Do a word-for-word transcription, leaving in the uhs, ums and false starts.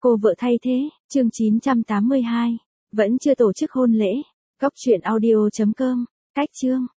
Cô vợ thay thế, chương chín trăm tám mươi hai. Vẫn chưa tổ chức hôn lễ. Cóc truyện audio chấm com. Cách chương.